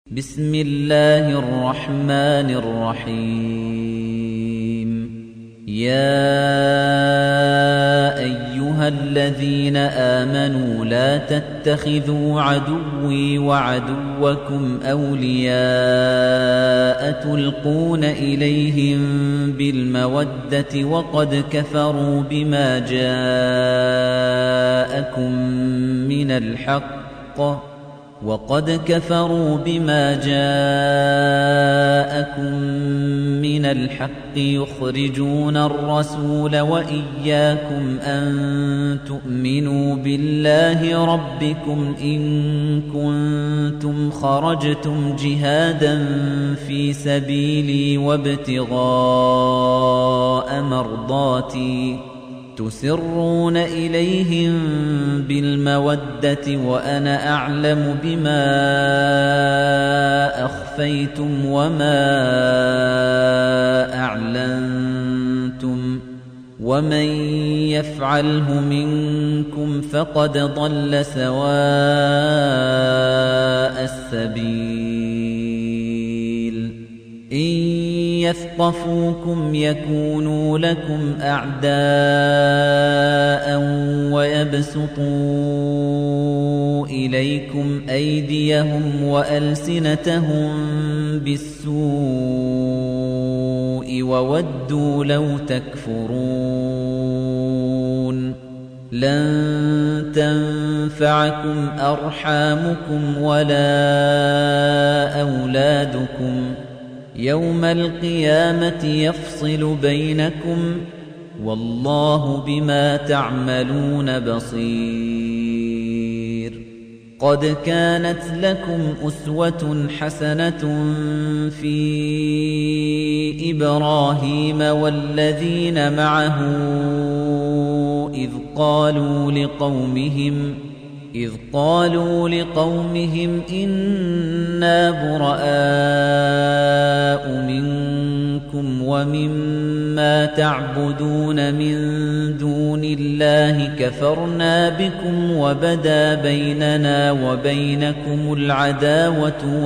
بسم الله الرحمن الرحيم يا أيها الذين آمنوا لا تتخذوا عدوي وعدوكم أولياء تلقون إليهم بالمودة وقد كفروا بما جاءكم من الحق يخرجون الرسول وإياكم أن تؤمنوا بالله ربكم إن كنتم خرجتم جهادا في سبيلي وابتغاء مرضاتي تسرون إليهم بالمودة وأنا أعلم بما أخفيتم وما أعلنتم ومن يفعله منكم فقد ضل سواء السبيل إن يثقفوكم يكونوا لكم أعداء ويبسطوا إليكم أيديهم وألسنتهم بالسوء وودوا لو تكفرون لن تنفعكم أرحامكم ولا أولادكم يوم القيامة يفصل بينكم والله بما تعملون بصير قد كانت لكم أسوة حسنة في إبراهيم والذين معه إذ قالوا لقومهم إنا براء منكم ومما تعبدون من دون الله كفرنا بكم وبدا بيننا وبينكم العداوة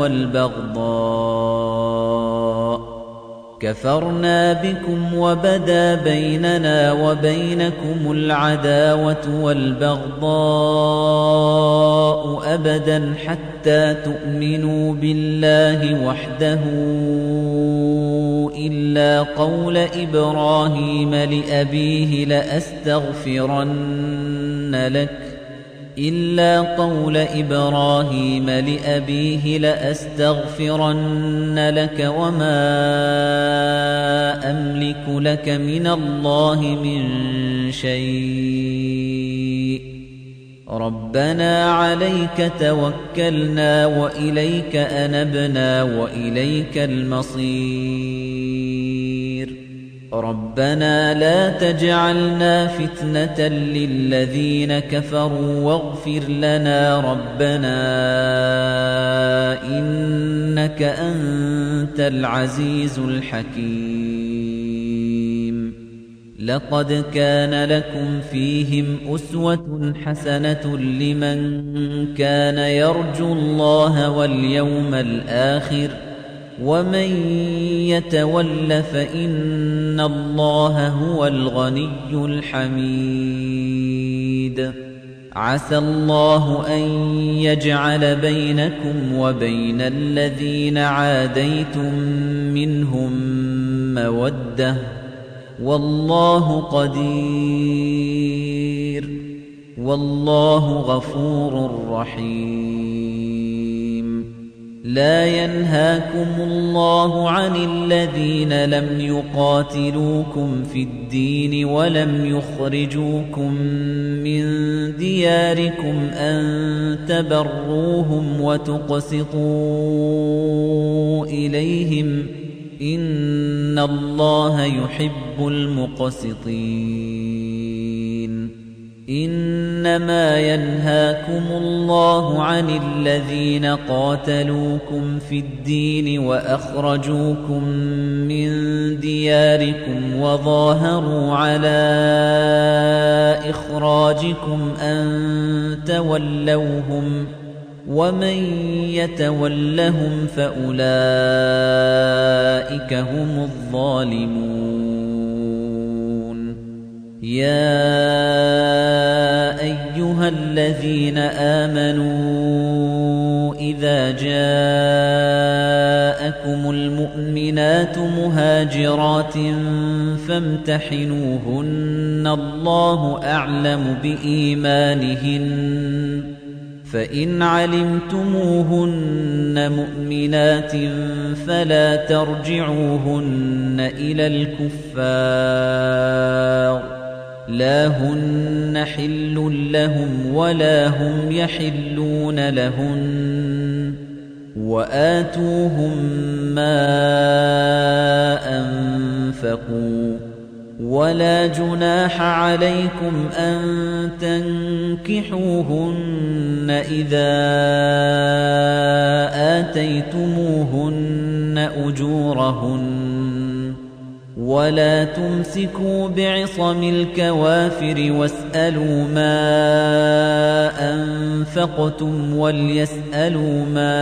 والبغضاء أبدا حتى تؤمنوا بالله وحده إلا قول إبراهيم لأبيه لأستغفرن لك وما أملك لك من الله من شيء ربنا عليك توكلنا وإليك أنبنا وإليك المصير ربنا لا تجعلنا فتنة للذين كفروا واغفر لنا ربنا إنك أنت العزيز الحكيم لقد كان لكم فيهم أسوة حسنة لمن كان يرجو الله واليوم الآخر ومن يتول فإن الله هو الغني الحميد عسى الله أن يجعل بينكم وبين الذين عاديتم منهم مودة والله قدير والله غفور رحيم لا ينهاكم الله عن الذين لم يقاتلوكم في الدين ولم يخرجوكم من دياركم أن تبروهم وتقسطوا إليهم إن الله يحب المقسطين إنما ينهاكم الله عن الذين قاتلوكم في الدين وأخرجوكم من دياركم وظاهروا على إخراجكم أن تولوهم ومن يتولهم فأولئك هم الظالمون يا أيها الذين آمنوا إذا جاءكم المؤمنات مهاجرات فامتحنوهن الله أعلم بإيمانهن فإن علمتموهن مؤمنات فلا ترجعوهن إلى الكفار لا هن حل لهم ولا هم يحلون لهن وآتوهم ما أنفقوا ولا جناح عليكم أن تنكحوهن إذا آتيتموهن أجورهن ولا تمسكوا بعصم الكوافر واسألوا ما أنفقتم وليسألوا ما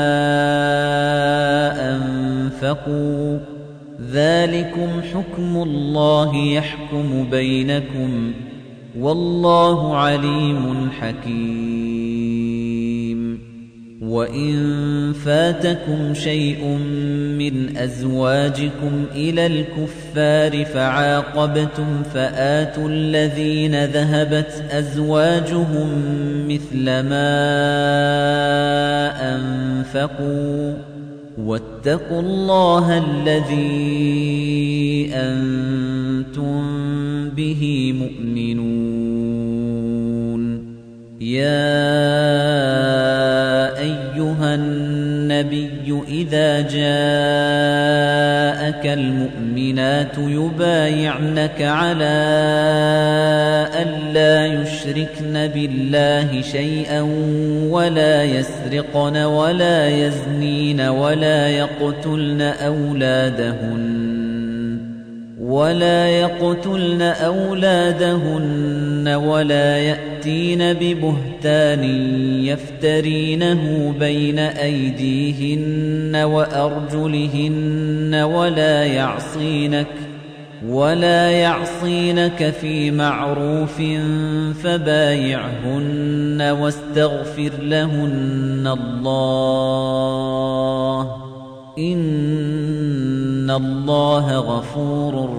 أنفقوا ذلكم حكم الله يحكم بينكم والله عليم حكيم وإن فاتكم شيء من أزواجكم إلى الكفار فعاقبتم فآتوا الذين ذهبت أزواجهم مثل ما أنفقوا واتقوا الله الذي أنتم به مؤمنون يا أيها النبي إذا جاءك المؤمنات يبايعنك على ألا يشركن بالله شيئا ولا يسرقن ولا يزنين ولا يقتلن أولادهن ولا يأتين ببهتان يفترينه بين أيديهن وأرجلهن ولا يعصينك في معروف فبايعهن واستغفر لهن الله إن الله غفور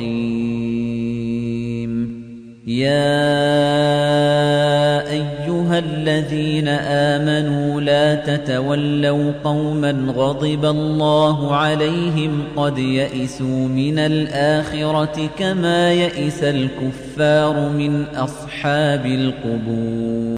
رحيم يا أيها الذين آمنوا لا تتولوا قوما غضب الله عليهم قد يئسوا من الآخرة كما يئس الكفار من أصحاب القبور